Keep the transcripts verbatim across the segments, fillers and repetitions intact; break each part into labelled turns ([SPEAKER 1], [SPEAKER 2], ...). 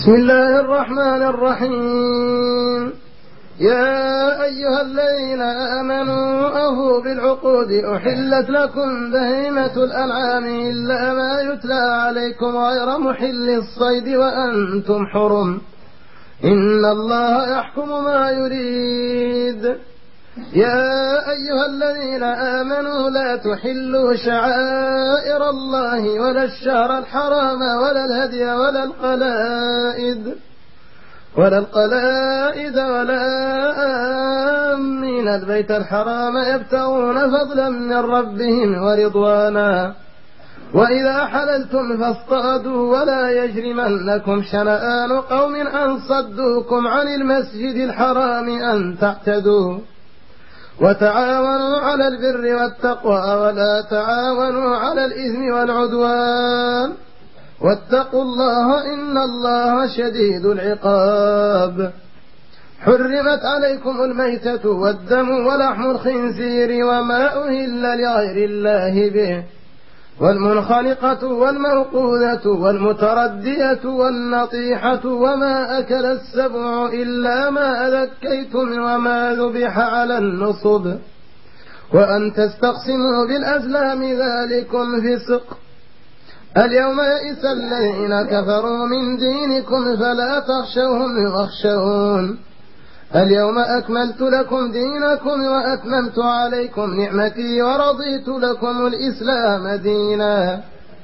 [SPEAKER 1] بسم الله الرحمن الرحيم. يا أيها الذين آمنوا أوفوا بالعقود أحلت لكم بهيمة الأنعام إلا ما يتلى عليكم غير محل الصيد وأنتم حرم إن الله يحكم ما يريد. يا أيها الذين آمنوا لا تحلوا شعائر الله ولا الشهر الحرام ولا الهدي ولا القلائد ولا القلائد ولا آمين البيت الحرام يبتغون فضلا من ربهم ورضوانا وإذا حللتم فاصطادوا ولا يجرمنكم شنآن قوم أن صدوكم عن المسجد الحرام أن تعتدوا وتعاونوا على البر والتقوى ولا تعاونوا على الإثم والعدوان واتقوا الله إن الله شديد العقاب. حرمت عليكم الميتة والدم ولحم الخنزير وما أهل لغير الله به والمنخلقة والموقوذة والمتردية والنطيحة وما أكل السبع إلا ما أذكيتم وما ذبح على النصب وأن تستقسموا بالأزلام ذلكم فسق. اليوم يئس الذين كفروا من دينكم فلا تخشوهم واخشون اليوم أكملت لكم دينكم وأتممت عليكم نعمتي ورضيت لكم الإسلام دينا.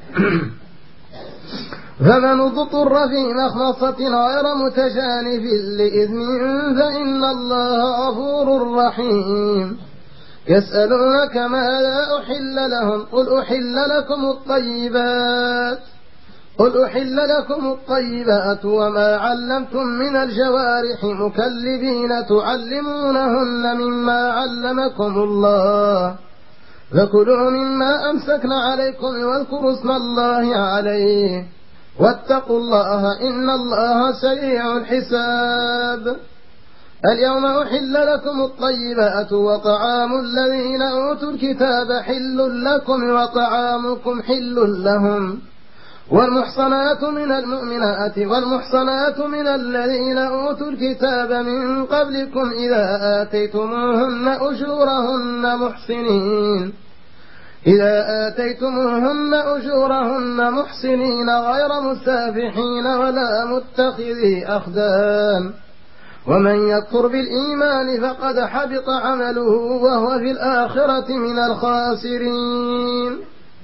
[SPEAKER 1] فمن اضطر في مخمصة غير متجانف لإثم فإن الله غفور رحيم. يسألونك ماذا أحل لهم قل أحل لكم الطيبات قل أحل لكم الطيبات وما علمتم من الجوارح مكلبين تعلمونهن مما علمكم الله فكلوا مما أمسكن عليكم واذكروا اسم الله عليه واتقوا الله إن الله سريع الحساب. اليوم أحل لكم الطيبات وطعام الذين أوتوا الكتاب حل لكم وطعامكم حل لهم والمحصنات من المؤمنات والمحصنات من الذين أوتوا الكتاب من قبلكم إذا آتيتموهن أجورهن محصنين إذا آتيتموهن أجورهن محصنين غير مسافحين ولا متخذي أخدان ومن يكفر بالإيمان فقد حبط عمله وهو في الآخرة من الخاسرين.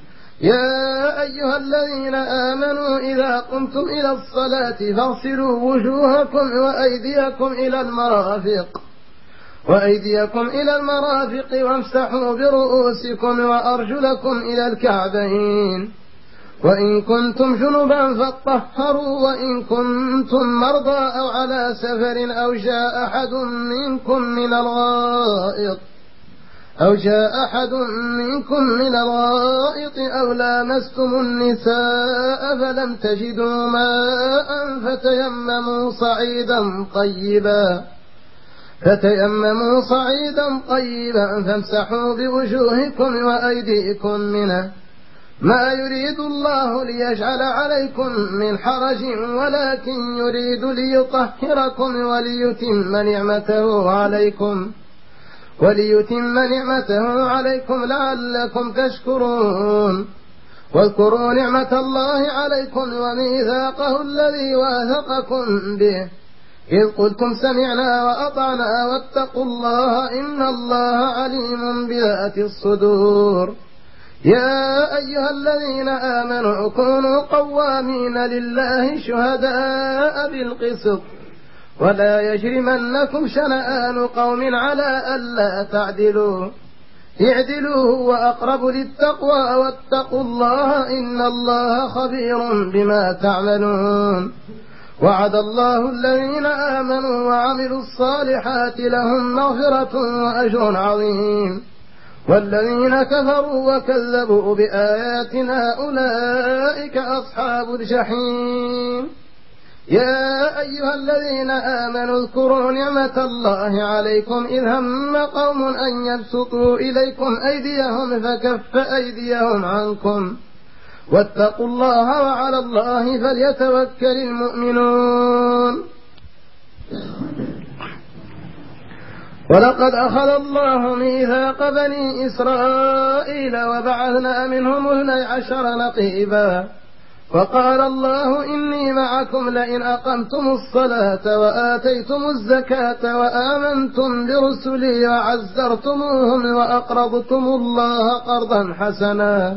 [SPEAKER 1] يا أيها الذين آمنوا إذا قمتم إلى الصلاة فاغسلوا وجوهكم وأيديكم إلى المرافق وأيديكم إلى المرافق وامسحوا برؤوسكم وأرجلكم إلى الكعبين وإن كنتم جنبا فاطهروا وإن كنتم مرضى أو على سفر أو جاء أحد منكم من الغائط أو جاء أحد منكم من الغائط أو لامستم النساء فلم تجدوا ماء فتيمموا صعيدا طيبا فتيمموا صعيدا طيبا فامسحوا بوجوهكم وأيديكم منه ما يريد الله ليجعل عليكم من حرج ولكن يريد ليطهركم وليتم نعمته عليكم وليتم نعمته عليكم لعلكم تشكرون. واذكروا نعمة الله عليكم وميثاقه الذي واثقكم به إذ قلتم سمعنا وأطعنا واتقوا الله إن الله عليم بذات الصدور. يا أيها الذين آمنوا كونوا قوامين لله شهداء بالقسط ولا يجرمنكم شنآن قوم على ألا تعدلوا اعدلوا هو أقرب للتقوى واتقوا الله إن الله خبير بما تعملون. وعد الله الذين آمنوا وعملوا الصالحات لهم مغفرة وأجر عظيم والذين كفروا وكذبوا بآياتنا أولئك أصحاب الجحيم. يا أيها الذين آمنوا اذكروا نعمة الله عليكم إذ هم قوم أن يبسطوا إليكم أيديهم فكف أيديهم عنكم واتقوا الله وعلى الله فليتوكل المؤمنون. ولقد أخذ الله ميثاق بني إسرائيل وبعثنا منهم اثني عشر نقيبا فقال الله إني معكم لئن أقمتم الصلاة وآتيتم الزكاة وآمنتم برسلي وعزرتموهم وأقرضتم الله قرضا حسنا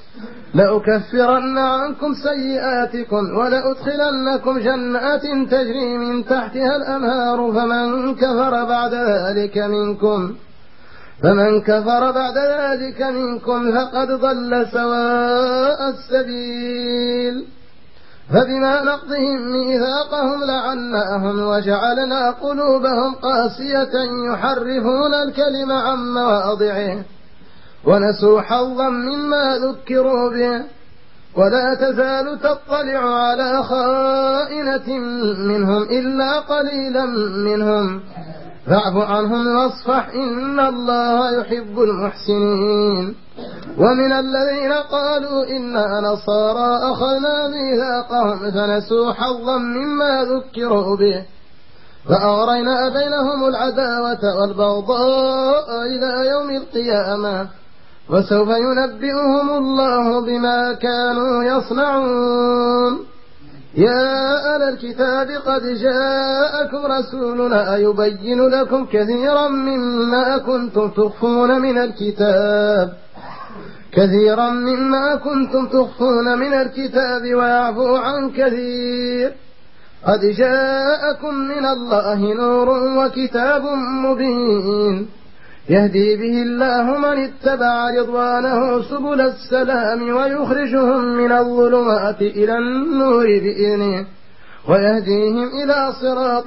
[SPEAKER 1] لأكفرن عنكم سيئاتكم ولأدخلنكم جنات تجري من تحتها الأنهار فمن كفر بعد ذلك منكم فمن كفر بعد ذلك منكم فقد ضل سواء السبيل. فبما نقضهم ميثاقهم لعناهم وجعلنا قلوبهم قاسية يحرفون الكلم عن مواضعه ونسوا حظا مما ذكروا به ولا تزال تطلع على خائنة منهم إلا قليلا منهم فاعف عنهم واصفح إن الله يحب المحسنين. ومن الذين قالوا إنا نصارى أخذنا ميثاقهم فنسوا حظا مما ذكروا به فأغرينا بينهم العداوة والبغضاء إلى يوم القيامة وسوف ينبئهم الله بما كانوا يصنعون. يا أهل الكتاب قد جاءكم رسولنا يبين لكم كثيرا مما كنتم تخفون من الكتاب كثيرا مما كنتم تخفون من الكتاب ويعفو عن كثير قد جاءكم من الله نور وكتاب مبين يهدي به الله من اتبع رضوانه سبل السلام ويخرجهم من الظلمات إلى النور بإذنه ويهديهم إلى صراط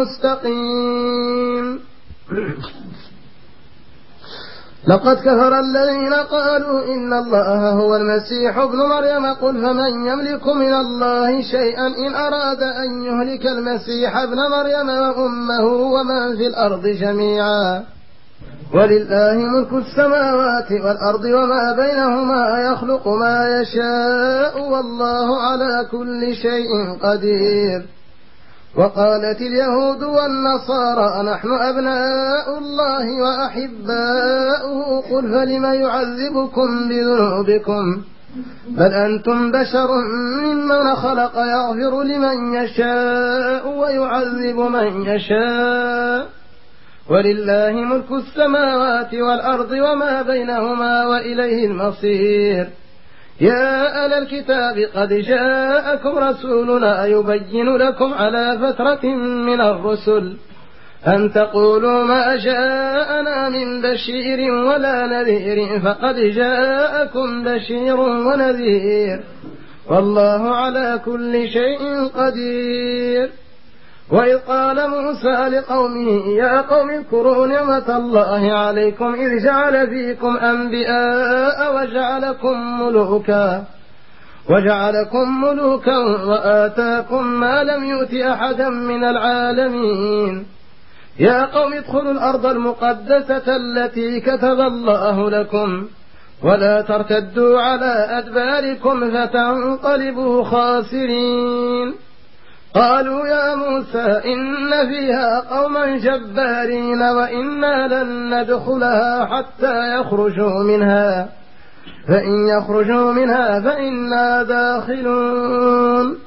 [SPEAKER 1] مستقيم. لقد كفر الذين قالوا إن الله هو المسيح ابن مريم قل فمن يملك من الله شيئا إن أراد أن يهلك المسيح ابن مريم وأمه ومن في الأرض جميعا ولله ملك السماوات والأرض وما بينهما يخلق ما يشاء والله على كل شيء قدير. وقالت اليهود والنصارى نحن أبناء الله وأحباؤه قل فلم يعذبكم بذنوبكم بل أنتم بشر ممن خلق يغفر لمن يشاء ويعذب من يشاء ولله ملك السماوات والأرض وما بينهما وإليه المصير. يا أهل الكتاب قد جاءكم رسولنا يبين لكم على فترة من الرسل أن تقولوا ما جاءنا من بشير ولا نذير فقد جاءكم بشير ونذير والله على كل شيء قدير. وإذ قال موسى لقومه يا قوم اذكروا نعمة الله عليكم إذ جعل فيكم أنبياء وجعلكم ملوكا وجعلكم ملوكا وآتاكم ما لم يؤت أحدا من العالمين. يا قوم ادخلوا الأرض المقدسة التي كتب الله لكم ولا ترتدوا على أدباركم فتنقلبوا خاسرين. قالوا يا موسى إن فيها قوما جبارين وإنا لن ندخلها حتى يخرجوا منها فإن يخرجوا منها فإنا داخلون.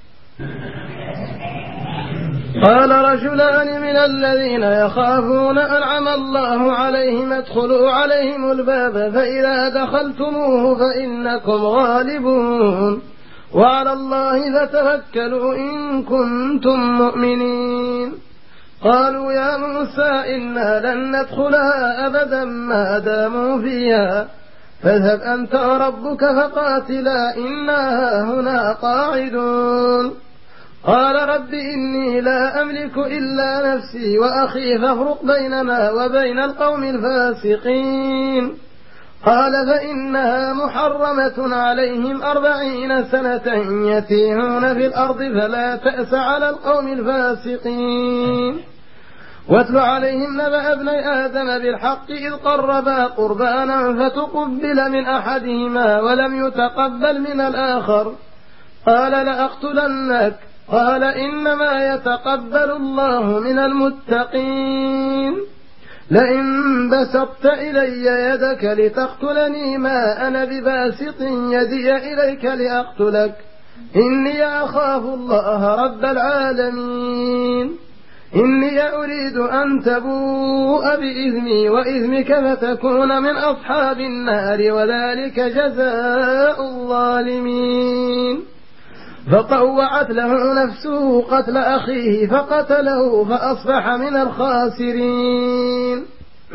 [SPEAKER 1] قال رجلان من الذين يخافون أنعم الله عليهم ادخلوا عليهم الباب فإذا دخلتموه فإنكم غالبون وعلى الله فتوكلوا إن كنتم مؤمنين. قالوا يا موسى إنا لن ندخلها أبدا ما داموا فيها فاذهب أنت وربك فقاتلا إنا هنا قاعدون. قال رب إني لا أملك إلا نفسي وأخي فافرق بيننا وبين القوم الفاسقين. قال فإنها محرمة عليهم أربعين سنة يتيهون في الأرض فلا تأس على القوم الفاسقين. واتل عليهم نبأ ابني آدم بالحق إذ قربا قربانا فتقبل من أحدهما ولم يتقبل من الآخر قال لأقتلنك قال إنما يتقبل الله من المتقين لئن بسطت إلي يدك لتقتلني ما أنا بباسط يدي إليك لأقتلك إني أخاف الله رب العالمين إني أريد أن تبوء بإثمي وإثمك فتكون من أصحاب النار وذلك جزاء الظالمين فطوعت له نفسه قتل أخيه فقتله فأصبح من الخاسرين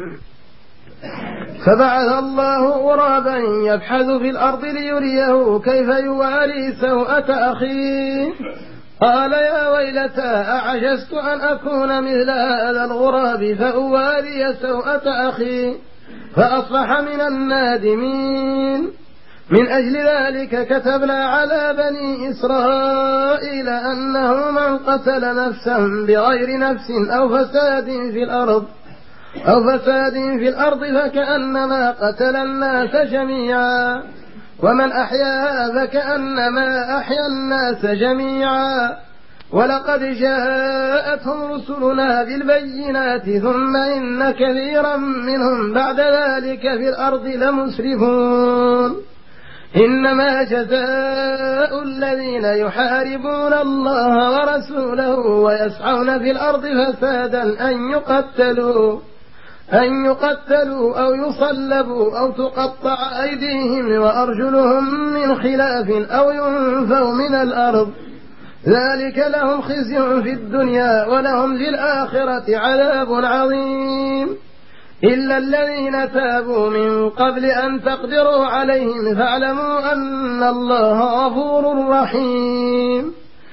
[SPEAKER 1] فبعث الله غرابا يبحث في الأرض ليريه كيف يواري سوءة أخيه قال يا ويلتى أعجزت أن أكون مثل هذا الغراب فأواري سوءة أخي فأصبح من النادمين من أجل ذلك كتبنا على بني إسرائيل أنه من قتل نفسا بغير نفس أو فساد في الأرض أو فساد في الأرض فكأنما قتل الناس جميعا ومن أحياها فكأنما أحيا الناس جميعا ولقد جاءتهم رسلنا بالبينات ثم إن كثيرا منهم بعد ذلك في الأرض لمسرفون إنما جزاء الذين يحاربون الله ورسوله ويسعون في الأرض فسادا أن يقتلوا أن يقتلوا أو يصلبوا أو تقطع أيديهم وأرجلهم من خلاف أو ينفوا من الأرض ذلك لهم خزي في الدنيا ولهم في الآخرة عذاب عظيم إلا الذين تابوا من قبل أن تقدروا عليهم فاعلموا أن الله غفور رحيم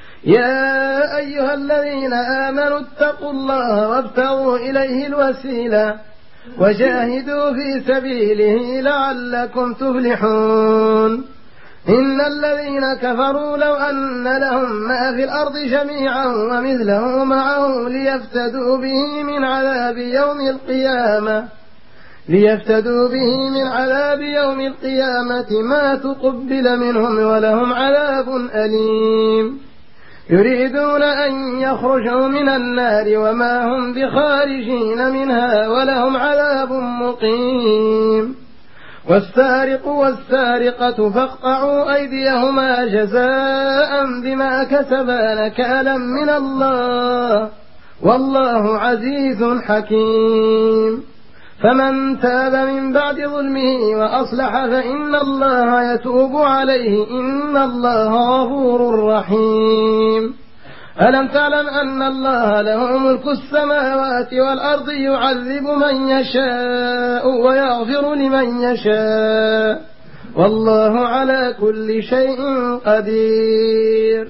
[SPEAKER 1] يا أيها الذين آمنوا اتقوا الله وابتغوا إليه الوسيلة وجاهدوا في سبيله لعلكم تفلحون إن الذين كفروا لو أن لهم ما في الأرض جميعا ومثله معه ليفتدوا به من عذاب يوم القيامة ليفتدوا به من عذاب يوم القيامة ما تقبل منهم ولهم عذاب أليم يريدون أن يخرجوا من النار وما هم بخارجين منها ولهم عذاب مقيم والسارق والسارقة فاقطعوا أيديهما جزاء بما كسبا نكالا من الله والله عزيز حكيم فمن تاب من بعد ظلمه وأصلح فإن الله يتوب عليه إن الله غفور رحيم ألم تعلم أن الله له ملك السماوات والأرض يعذب من يشاء ويغفر لمن يشاء والله على كل شيء قدير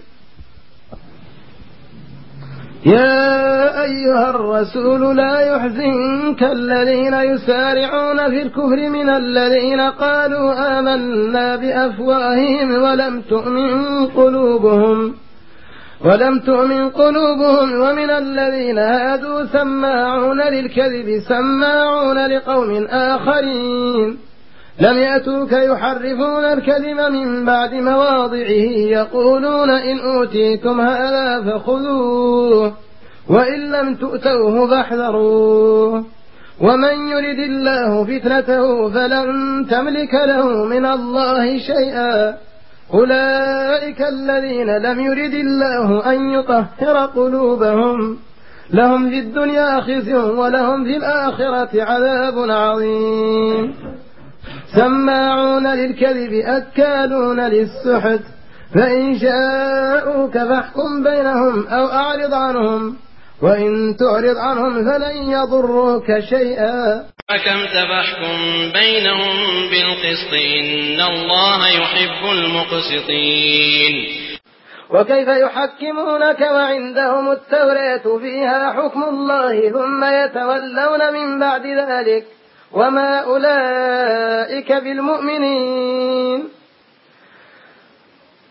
[SPEAKER 1] يا أيها الرسول لا يحزنك الذين يسارعون في الكفر من الذين قالوا آمنا بأفواههم ولم تؤمن قلوبهم ولم تؤمن قلوبهم ومن الذين هادوا سماعون للكذب سماعون لقوم آخرين لم يأتوك يحرفون الكلم من بعد مواضعه يقولون إن أوتيتم هذا فخذوه وإن لم تؤتوه فاحذروه ومن يرد الله فتنته فلن تملك له من الله شيئا أولئك الذين لم يرد الله أن يطهر قلوبهم لهم في الدنيا خزي ولهم في الآخرة عذاب عظيم سماعون للكذب أكالون للسحت فإن جاءوك فاحكم بينهم أو أعرض عنهم وإن تعرض عنهم فلن يضروك شيئا
[SPEAKER 2] حكمت فاحكم بينهم بالقسط إن الله يحب المقسطين
[SPEAKER 1] وكيف يحكمونك وعندهم التوراة فيها حكم الله ثم يتولون من بعد ذلك وما أولئك بالمؤمنين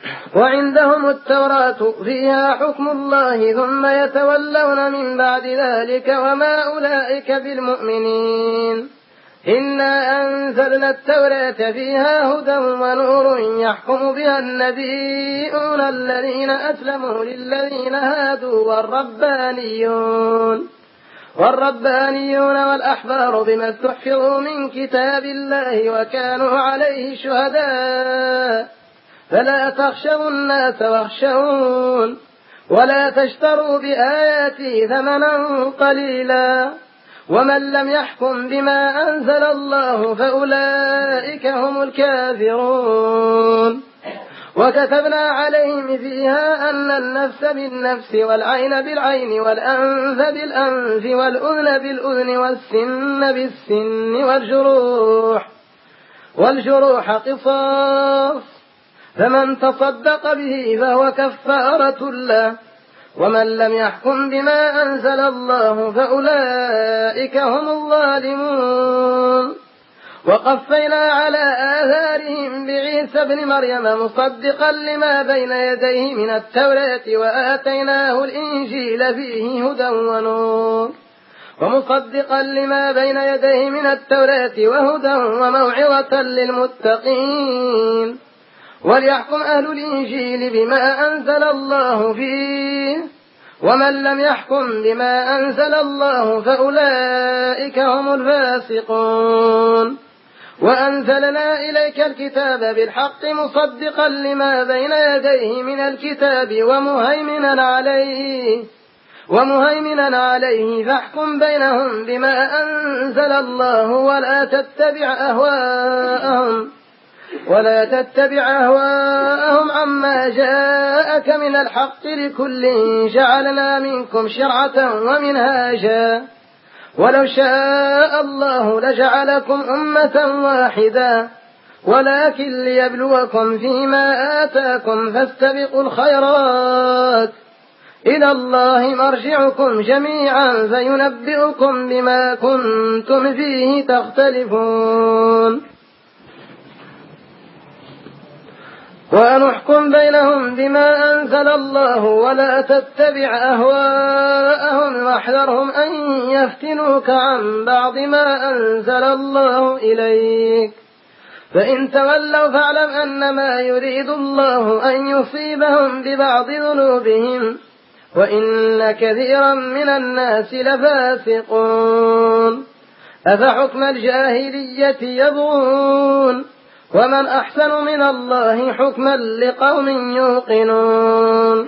[SPEAKER 1] وعندهم التوراة فيها حكم الله ثم يتولون من بعد ذلك وما أولئك بالمؤمنين. إنا أنزلنا التوراة فيها هدى ونور يحكم بها النبيون الذين أسلموا للذين هادوا والربانيون والربانيون والأحبار بما استحفظوا من كتاب الله وكانوا عليه شهداء فلا تخشوا الناس واخشون ولا تشتروا بآياتي ثمنا قليلا ومن لم يحكم بما أنزل الله فأولئك هم الكافرون. وكتبنا عليهم فيها أن النفس بالنفس والعين بالعين والأنف بالأنف والأذن بالأذن والسن بالسن والجروح والجروح قصاص فمن تصدق به فهو كفارة له ومن لم يحكم بما أنزل الله فأولئك هم الظالمون. وقفينا على آثارهم بعيسى ابن مريم مصدقا لما بين يديه من التوراة وآتيناه الإنجيل فيه هدى ونور ومصدقا لما بين يديه من التوراة وهدى وموعظة للمتقين وليحكم أهل الإنجيل بما أنزل الله فيه ومن لم يحكم بما أنزل الله فأولئك هم الفاسقون. وأنزلنا إليك الكتاب بالحق مصدقا لما بين يديه من الكتاب ومهيمنا عليه ومهيمنا عليه فاحكم بينهم بما أنزل الله ولا تتبع أهواءهم ولا تتبع أهواءهم عما جاءك من الحق لكل جعلنا منكم شرعة ومنهاجا ولو شاء الله لجعلكم أمة واحدة ولكن ليبلوكم فيما آتاكم فاستبقوا الخيرات إلى الله مرجعكم جميعا فينبئكم بما كنتم فيه تختلفون. وأن احكم بينهم بما أنزل الله ولا تتبع أهواءهم واحذرهم أن يفتنوك عن بعض ما أنزل الله إليك فإن تولوا فاعلم أنما يريد الله أن يصيبهم ببعض ذنوبهم وإن كثيرا من الناس لفاسقون. أفحكم الجاهلية يبغون ومن أحسن من الله حكما لقوم يوقنون.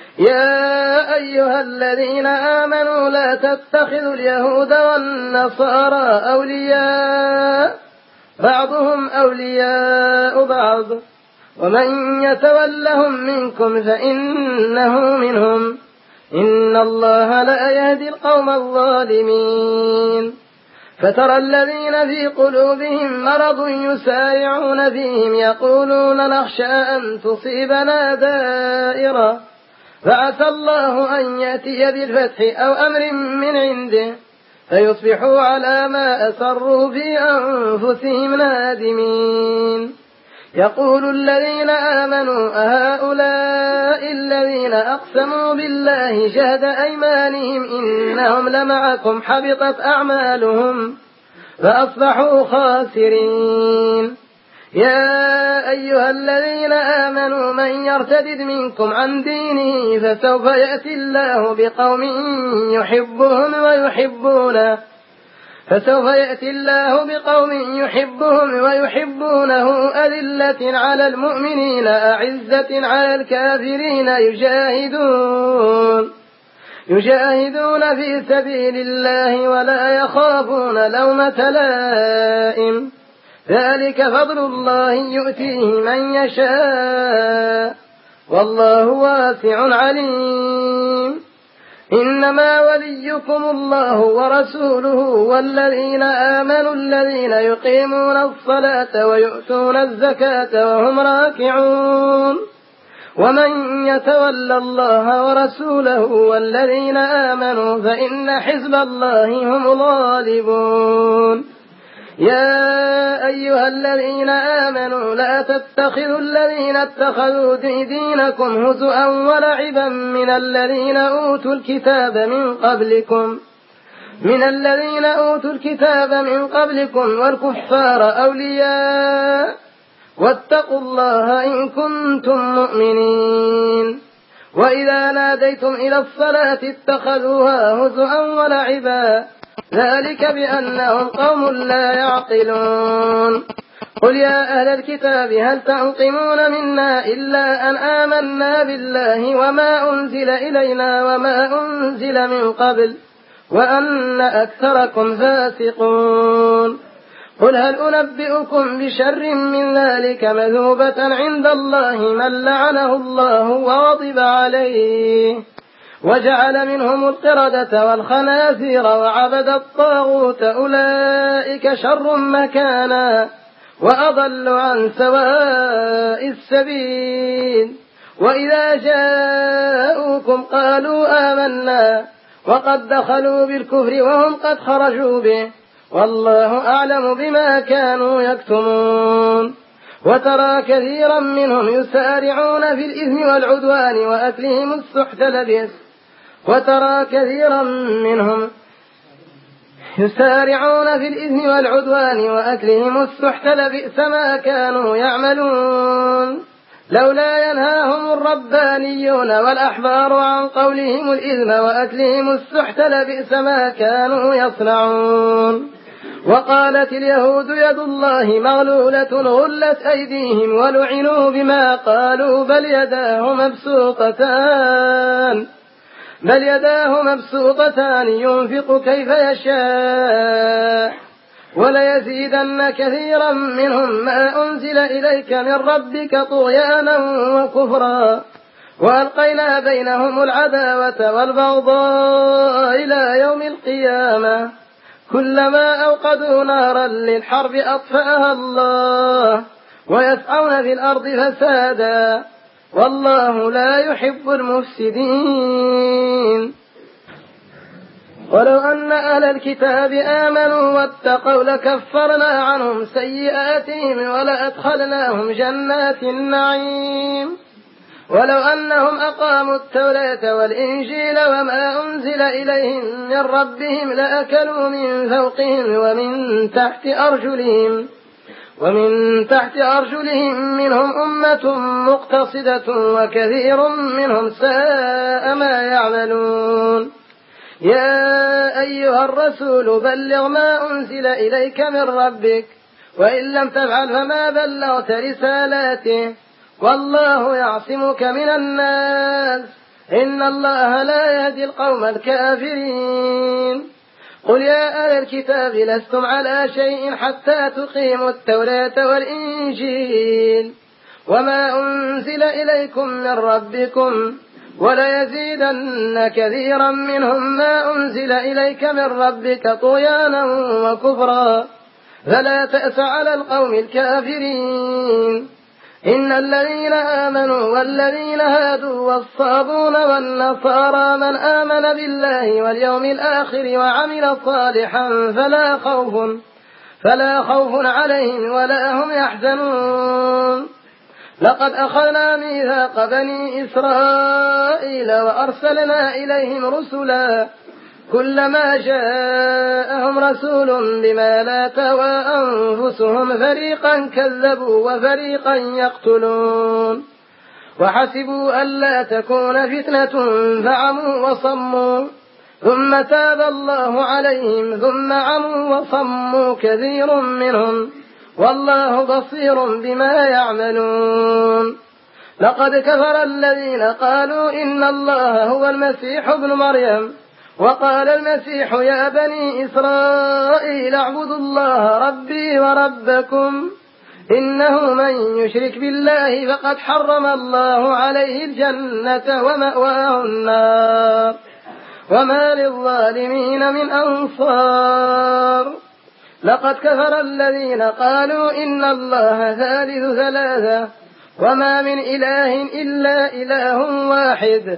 [SPEAKER 1] يا أيها الذين آمنوا لا تتخذوا اليهود والنصارى أولياء بعضهم أولياء بعض ومن يتولهم منكم فإنه منهم إن الله لا يهدي القوم الظالمين. فترى الذين في قلوبهم مرض يسارعون فيهم يقولون نخشى أن تصيبنا دائرة فعسى الله أن يأتي بالفتح أو أمر من عنده فيصبحوا على ما أسروا في أنفسهم نادمين. يقول الذين آمنوا أهؤلاء الذين أقسموا بالله جهد أيمانهم إنهم لمعكم حبطت أعمالهم فأصبحوا خاسرين. يا أيها الذين آمنوا من يرتد منكم عن دينه فسوف يأتي الله بقوم يحبهم ويحبونه فسوف يأتي الله بقوم يحبهم ويحبونه أذلة على المؤمنين أعزة على الكافرين يجاهدون يجاهدون في سبيل الله ولا يخافون لومة لائم ذلك فضل الله يؤتيه من يشاء والله واسع عليم. إنما وليكم الله ورسوله والذين آمنوا الذين يقيمون الصلاة ويؤتون الزكاة وهم راكعون ومن يتولى الله ورسوله والذين آمنوا فإن حزب الله هم الغالبون. يا أيها الذين آمنوا لا تتخذوا الذين اتخذوا دينكم هزؤا ولعبا من الذين أوتوا الكتاب من قبلكم من الذين أوتوا الكتاب من قبلكم والكفار أولياء واتقوا الله إن كنتم مؤمنين. وإذا ناديتم إلى الصلاة اتخذوها هزؤا ولعبا ذلك بأنهم قوم لا يعقلون. قل يا أهل الكتاب هل تنقمون منا إلا أن آمنا بالله وما أنزل إلينا وما أنزل من قبل وأن أكثركم فاسقون. قل هل أنبئكم بشر من ذلك مثوبة عند الله من لعنه الله وغضب عليه وجعل منهم القردة والخنازير وعبد الطاغوت أولئك شر مكانا وأضل عن سواء السبيل. وإذا جاءوكم قالوا آمنا وقد دخلوا بالكفر وهم قد خرجوا به والله أعلم بما كانوا يكتمون. وترى كثيرا منهم يسارعون في الإثم والعدوان وأكلهم السحت لبئس وترى كثيرا منهم يسارعون في الإثم والعدوان وأكلهم السحت لبئس ما كانوا يعملون. لولا ينهاهم الربانيون والأحبار عن قولهم الإثم وأكلهم السحت لبئس ما كانوا يصنعون. وقالت اليهود يد الله مغلولة غلت أيديهم ولعنوا بما قالوا بل يداه مبسوطتان بل يداه مبسوطتان ينفق كيف يشاء وليزيدن كثيرا منهم ما أنزل إليك من ربك طغيانا وكفرا وألقينا بينهم العداوة والبغضاء إلى يوم القيامة كلما أوقدوا نارا للحرب أطفأها الله ويسعون في الأرض فسادا والله لا يحب المفسدين. ولو أن أهل الكتاب آمنوا واتقوا لكفرنا عنهم سيئاتهم ولأدخلناهم جنات النعيم. ولو أنهم أقاموا التوراة والإنجيل وما أنزل إليهم من ربهم لأكلوا من فوقهم ومن تحت أرجلهم ومن تحت أرجلهم منهم أمة مقتصدة وكثير منهم ساء ما يعملون. يا أيها الرسول بلغ ما أنزل إليك من ربك وإن لم تفعل فما بلغت رسالاته والله يعصمك من الناس إن الله لا يهدي القوم الكافرين. قل يا أهل الكتاب لستم على شيء حتى تقيموا التوراة والإنجيل وما أنزل إليكم من ربكم وليزيدن كثيرا منهم ما أنزل إليك من ربك طغيانا وكفرا فلا تأس على القوم الكافرين. إن الذين آمنوا والذين هادوا والصابون والنصارى من آمن بالله واليوم الآخر وعمل صالحا فلا خوف فلا خوف عليهم ولا هم يحزنون. لقد أخذنا ميثاق بني إسرائيل وأرسلنا إليهم رسلا كلما جاءهم رسول بما لا تهوى أنفسهم فريقا كذبوا وفريقا يقتلون وحسبوا ألا تكون فتنة فعموا وصموا ثم تاب الله عليهم ثم عموا وصموا كثير منهم والله بصير بما يعملون. لقد كفر الذين قالوا إن الله هو المسيح ابن مريم وقال المسيح يا بني إسرائيل اعبدوا الله ربي وربكم إنه من يشرك بالله فقد حرم الله عليه الجنة ومأواه النار وما للظالمين من أنصار. لقد كفر الذين قالوا إن الله ثالث ثلاثة وما من إله إلا إله واحد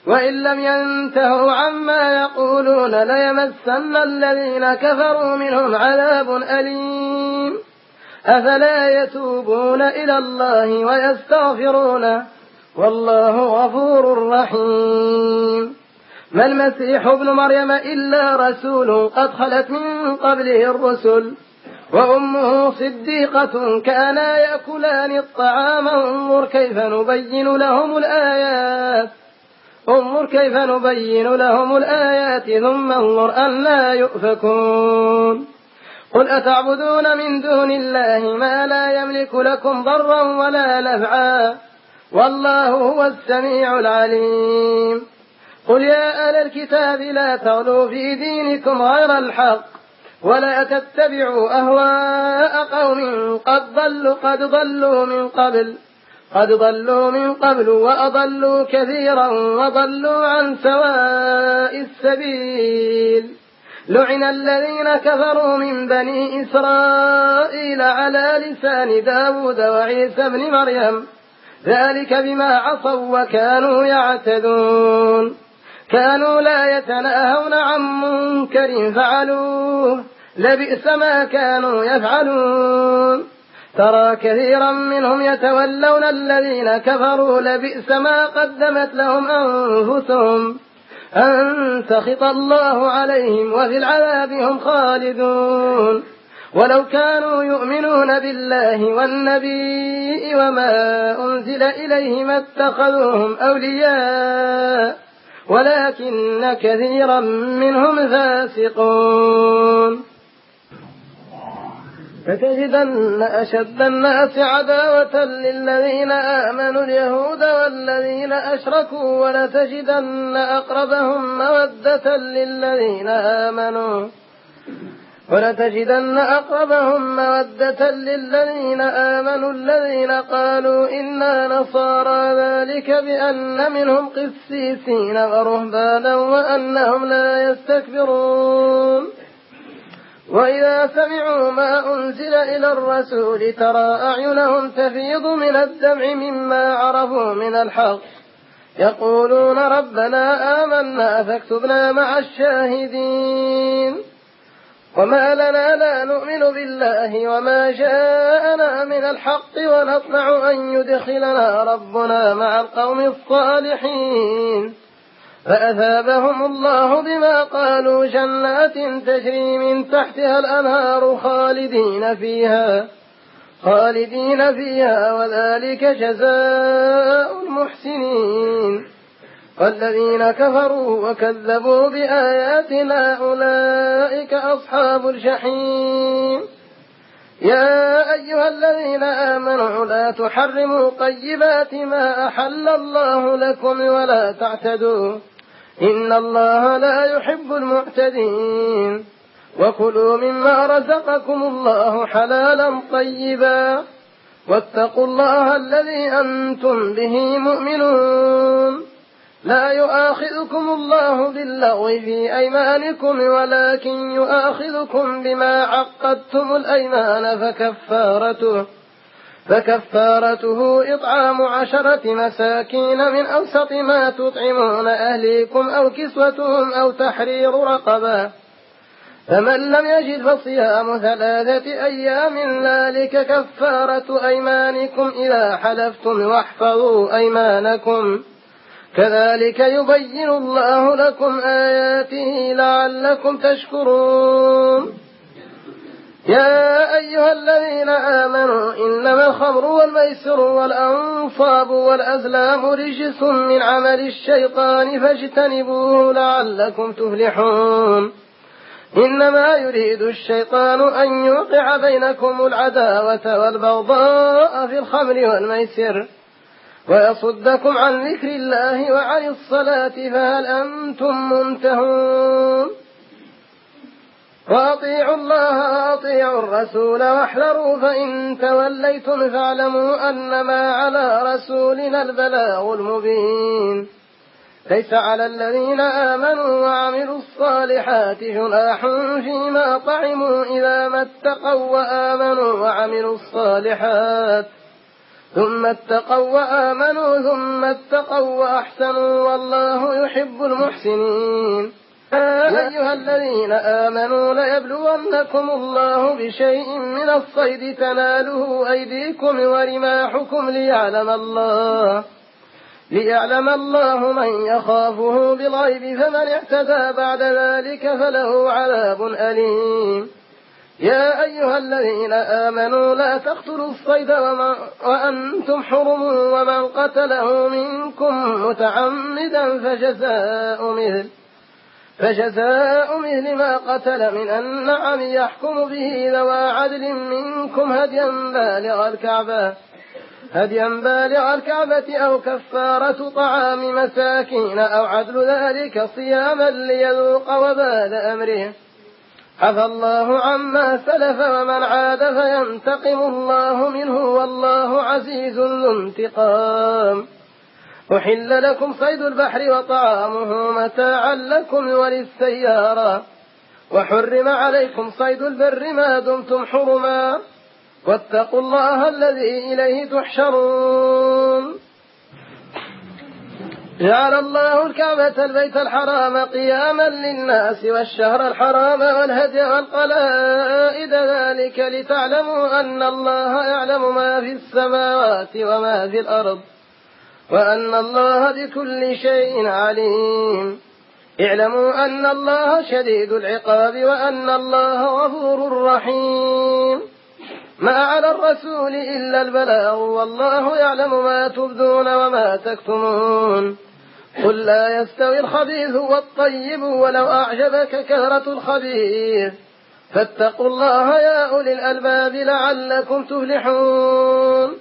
[SPEAKER 1] وإن لم ينتهوا عما يقولون ليمسن الذين كفروا منهم عذاب أليم أفلا يتوبون إلى الله ويستغفرونه والله غفور رحيم ما المسيح ابن مريم إلا رسول قد خلت من قبله الرسل وأمه صديقة كانا يأكلان الطعام انظر كيف نبين لهم الآيات انظر كيف نبين لهم الآيات ثم انظر أنى يؤفكون قل أتعبدون من دون الله ما لا يملك لكم ضرا ولا نفعا والله هو السميع العليم قل يا أهل الكتاب لا تغلوا في دينكم غير الحق ولا تتبعوا أهواء قوم قد ضلوا قد ضلوا من قبل قد ضلوا من قبل وأضلوا كثيرا وضلوا عن سواء السبيل لعن الذين كفروا من بني إسرائيل على لسان داود وعيسى بن مريم ذلك بما عصوا وكانوا يعتدون كانوا لا يتناهون عن منكر فعلوه لبئس ما كانوا يفعلون ترى كثيرا منهم يتولون الذين كفروا لبئس ما قدمت لهم أنفسهم أن سخط الله عليهم وفي العذاب هم خالدون ولو كانوا يؤمنون بالله والنبي وما أنزل إليه ما اتخذوهم أولياء ولكن كثيرا منهم فاسقون فتجدن أشد الناس عداوة للذين آمنوا اليهود والذين أشركوا ولتجدن أقربهم مودة للذين آمنوا ولتجدن أقربهم مودة للذين آمنوا الذين قالوا إنا نصارى ذلك بأن منهم قسيسين ورهبانا وأنهم لا يستكبرون وإذا سمعوا ما أنزل إلى الرسول ترى أعينهم تفيض من الدمع مما عرفوا من الحق يقولون ربنا آمنا فاكتبنا مع الشاهدين وما لنا لا نؤمن بالله وما جاءنا من الحق ونطمع أن يدخلنا ربنا مع القوم الصالحين فأثابهم الله بما قالوا جنات تجري من تحتها الأنهار خالدين فيها خالدين فيها وذلك جزاء المحسنين والذين كفروا وكذبوا بآياتنا أولئك أصحاب الجحيم يا أيها الذين آمنوا لا تحرموا طيبات ما أحل الله لكم ولا تعتدوا إن الله لا يحب المعتدين وكلوا مما رزقكم الله حلالا طيبا واتقوا الله الذي أنتم به مؤمنون لا يؤاخذكم الله باللغو في أيمانكم ولكن يؤاخذكم بما عقدتم الأيمان فكفارته فكفارته إطعام عشرة مساكين من أوسط ما تطعمون أهليكم أو كسوتهم أو تحرير رقبة فمن لم يجد فصيام ثلاثة أيام ذلك كفارة أيمانكم إذا حلفتم واحفظوا أيمانكم كذلك يبين الله لكم آياته لعلكم تشكرون يا أيها الذين آمنوا إنما الخمر والميسر والأنصاب والأزلام رجس من عمل الشيطان فاجتنبوه لعلكم تفلحون إنما يريد الشيطان أن يوقع بينكم العداوة والبغضاء في الخمر والميسر ويصدكم عن ذكر الله وعن الصلاة فهل أنتم منتهون وأطيعوا الله وأطيعوا الرسول واحذروا فإن توليتم فاعلموا أنما على رسولنا البلاغ المبين ليس على الذين آمنوا وعملوا الصالحات جناح فيما طعموا إذا ما اتقوا وآمنوا وعملوا الصالحات ثم اتقوا وآمنوا ثم اتقوا وأحسنوا والله يحب المحسنين. يا أيها الذين آمنوا ليبلونكم الله بشيء من الصيد تناله أيديكم ورماحكم ليعلم الله ليعلم الله من يخافه بالغيب فمن اعتدى بعد ذلك فله عذاب أليم. يا أيها الذين آمنوا لا تقتلوا الصيد وأنتم حرم ومن قتله منكم متعمدا فجزاء مثل فجزاء مثل ما قتل من النعم يحكم به ذوى عدل منكم هديا بالغ الكعبة هديا بالغ الكعبة أو كفارة طعام مساكين أو عدل ذلك صياما ليذوق وبال أمره. عفى الله عما سلف ومن عاد فينتقم الله منه والله عزيز ذو انتقام. أحل لكم صيد البحر وطعامه متاعا لكم وللسيارة وحرم عليكم صيد البر ما دمتم حرما واتقوا الله الذي إليه تحشرون. جعل الله الكعبة البيت الحرام قياما للناس والشهر الحرام والهدي والقلائد ذلك لتعلموا أن الله يعلم ما في السماوات وما في الأرض وأن الله بكل شيء عليم. اعلموا أن الله شديد العقاب وأن الله غفور رحيم. ما على الرسول إلا البلاغ والله يعلم ما تبدون وما تكتمون. قل لا يستوي الخبيث والطيب ولو أعجبك كثرة الخبيث فاتقوا الله يا أولي الألباب لعلكم تفلحون.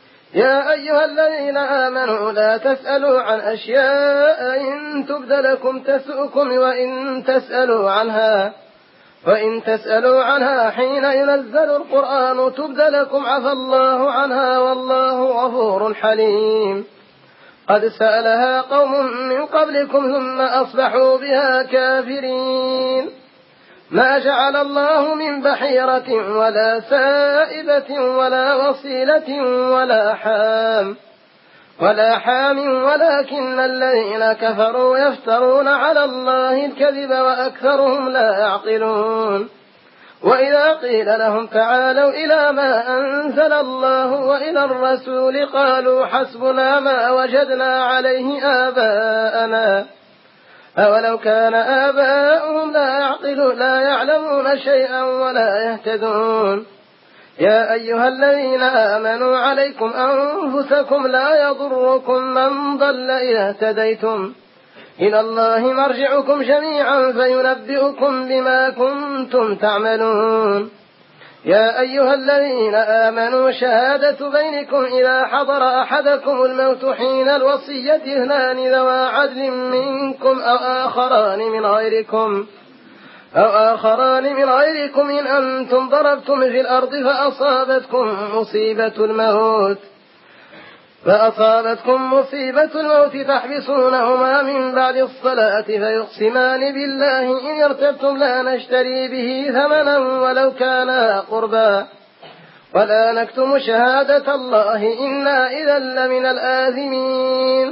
[SPEAKER 1] يا أيها الذين آمنوا لا تسألوا عن أشياء إن تبد لكم تسؤكم وإن تسألوا عنها وإن تسألوا عنها حين ينزل القرآن تبد لكم عفى الله عنها والله غفور حليم. قد سألها قوم من قبلكم ثم أصبحوا بها كافرين. ما جعل الله من بحيرة ولا سائبة ولا وصيلة ولا حام ولا حام ولكن الذين كفروا يفترون على الله الكذب وأكثرهم لا يعقلون. وإذا قيل لهم تعالوا إلى ما أنزل الله وإلى الرسول قالوا حسبنا ما وجدنا عليه آباءنا أولو كان آباؤهم لا يعقلون لا يعلمون شيئا ولا يهتدون. يا أيها الذين آمنوا عليكم أنفسكم لا يضركم من ضل إذا اهتديتم إلى الله مرجعكم جميعا فينبئكم بما كنتم تعملون. يا أيها الذين آمنوا شهادة بينكم إذا حضر أحدكم الموت حين الوصية اثنان ذوى عدل منكم أو آخران من غيركم أو آخران من غيركم إن أنتم ضربتم في الأرض فأصابتكم مصيبة الموت فأصابتكم مصيبة الموت تحبسونهما من بعد الصلاة فيقسمان بالله إن ارتبتم لا نشتري به ثمنا ولو كان قربا ولا نكتم شهادة الله إنا إذا لمن الآثمين.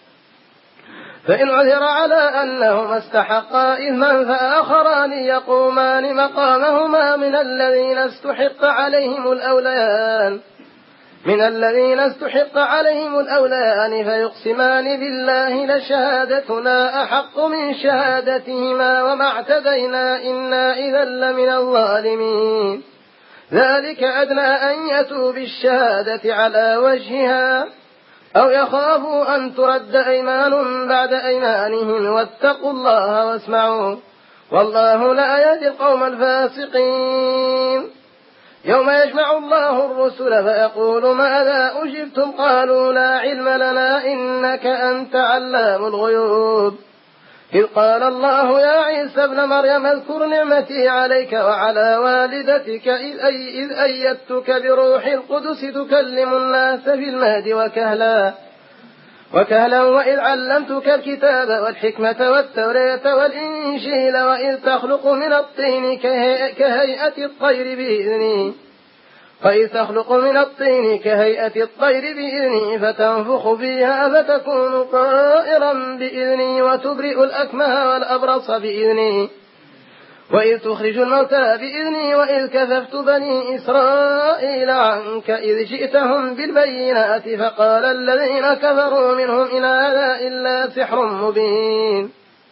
[SPEAKER 1] فإن عثر على أنهما استحقا إثما فآخران يقومان مقامهما من الذين استحق عليهم الأوليان من الذين استحق عليهم الأوليان فيقسمان بالله لشهادتنا أحق من شهادتهما وما اعتدينا إنا إذا لمن الظالمين. ذلك أدنى أن يأتوا بالشهادة على وجهها أو يخافوا أن ترد أيمان بعد أيمانهم واتقوا الله واسمعوا والله لا يهدي القوم الفاسقين. يوم يجمع الله الرسل فيقول ماذا أجبتم قالوا لا علم لنا إنك أنت علام الغيوب. إذ قال الله يا عيسى ابن مريم اذكر نعمتي عليك وعلى والدتك إذ أيدتك بروح القدس تكلم الناس في المهد وكهلا وكهلا وإذ علمتك الكتاب والحكمة والتوراة والإنجيل وإذ تخلق من الطين كهيئة الطير بإذني وإذ تخلق من الطين كهيئة الطير بإذني فتنفخ فيها فتكون طائرا بإذني وتبرئ الأكمه والأبرص بإذني وإذ تخرج الموتى بإذني وإذ كففت بني إسرائيل عنك إذ جئتهم بالبينات فقال الذين كفروا منهم إن هذا إلا سحر مبين.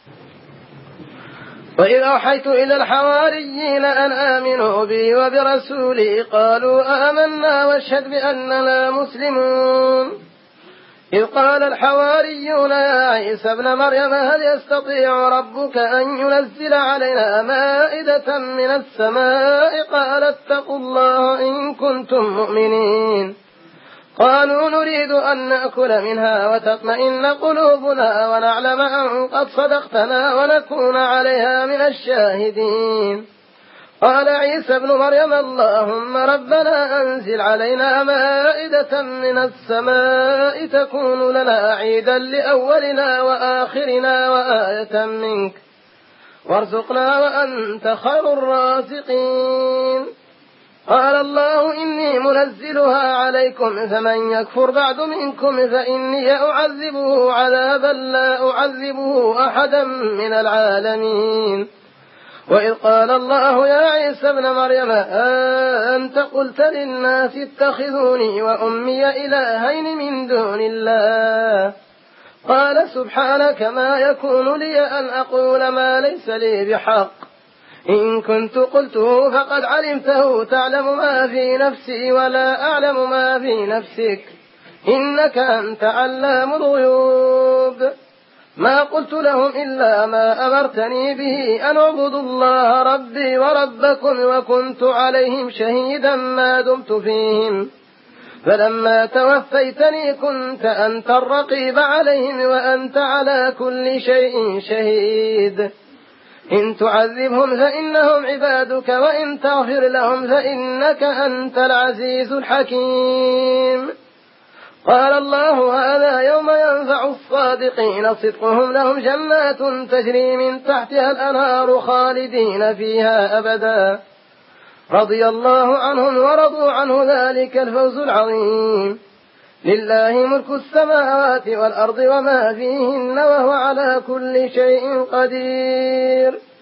[SPEAKER 1] وإذ أوحيت إلى الحواريين أن آمنوا بي وبرسولي قالوا آمنا واشهد بأننا مسلمون. إذ قال الحواريون يا عيسى ابن مريم هل يستطيع ربك أن ينزل علينا مائدة من السماء قال اتقوا الله إن كنتم مؤمنين. قالوا نريد أن نأكل منها وتطمئن قلوبنا ونعلم أن قد صدقتنا ونكون عليها من الشاهدين. قال عيسى ابن مريم اللهم ربنا أنزل علينا مائدة من السماء تكون لنا عيدا لأولنا وآخرنا وآية منك وارزقنا وأنت خير الرازقين. قال الله إني منزلها عليكم فمن يكفر بعد منكم فإني أعذبه عذابا لا أعذبه أحدا من العالمين. وإذ قال الله يا عيسى ابن مريم أنت قلت للناس اتخذوني وأمي إلهين من دون الله قال سبحانك ما يكون لي أن أقول ما ليس لي بحق إن كنت قلته فقد علمته تعلم ما في نفسي ولا أعلم ما في نفسك إنك أنت علام الغيوب. ما قلت لهم إلا ما أمرتني به أن اعبدوا الله ربي وربكم وكنت عليهم شهيدا ما دمت فيهم فلما توفيتني كنت أنت الرقيب عليهم وأنت على كل شيء شهيد. إن تعذبهم فإنهم عبادك وإن تغفر لهم فإنك أنت العزيز الحكيم. قال الله هذا يوم ينفع الصادقين صدقهم لهم جنات تجري من تحتها الأنهار خالدين فيها أبدا رضي الله عنهم ورضوا عنه ذلك الفوز العظيم. لله ملك السماوات والأرض وما فيهن وهو على كل شيء قدير.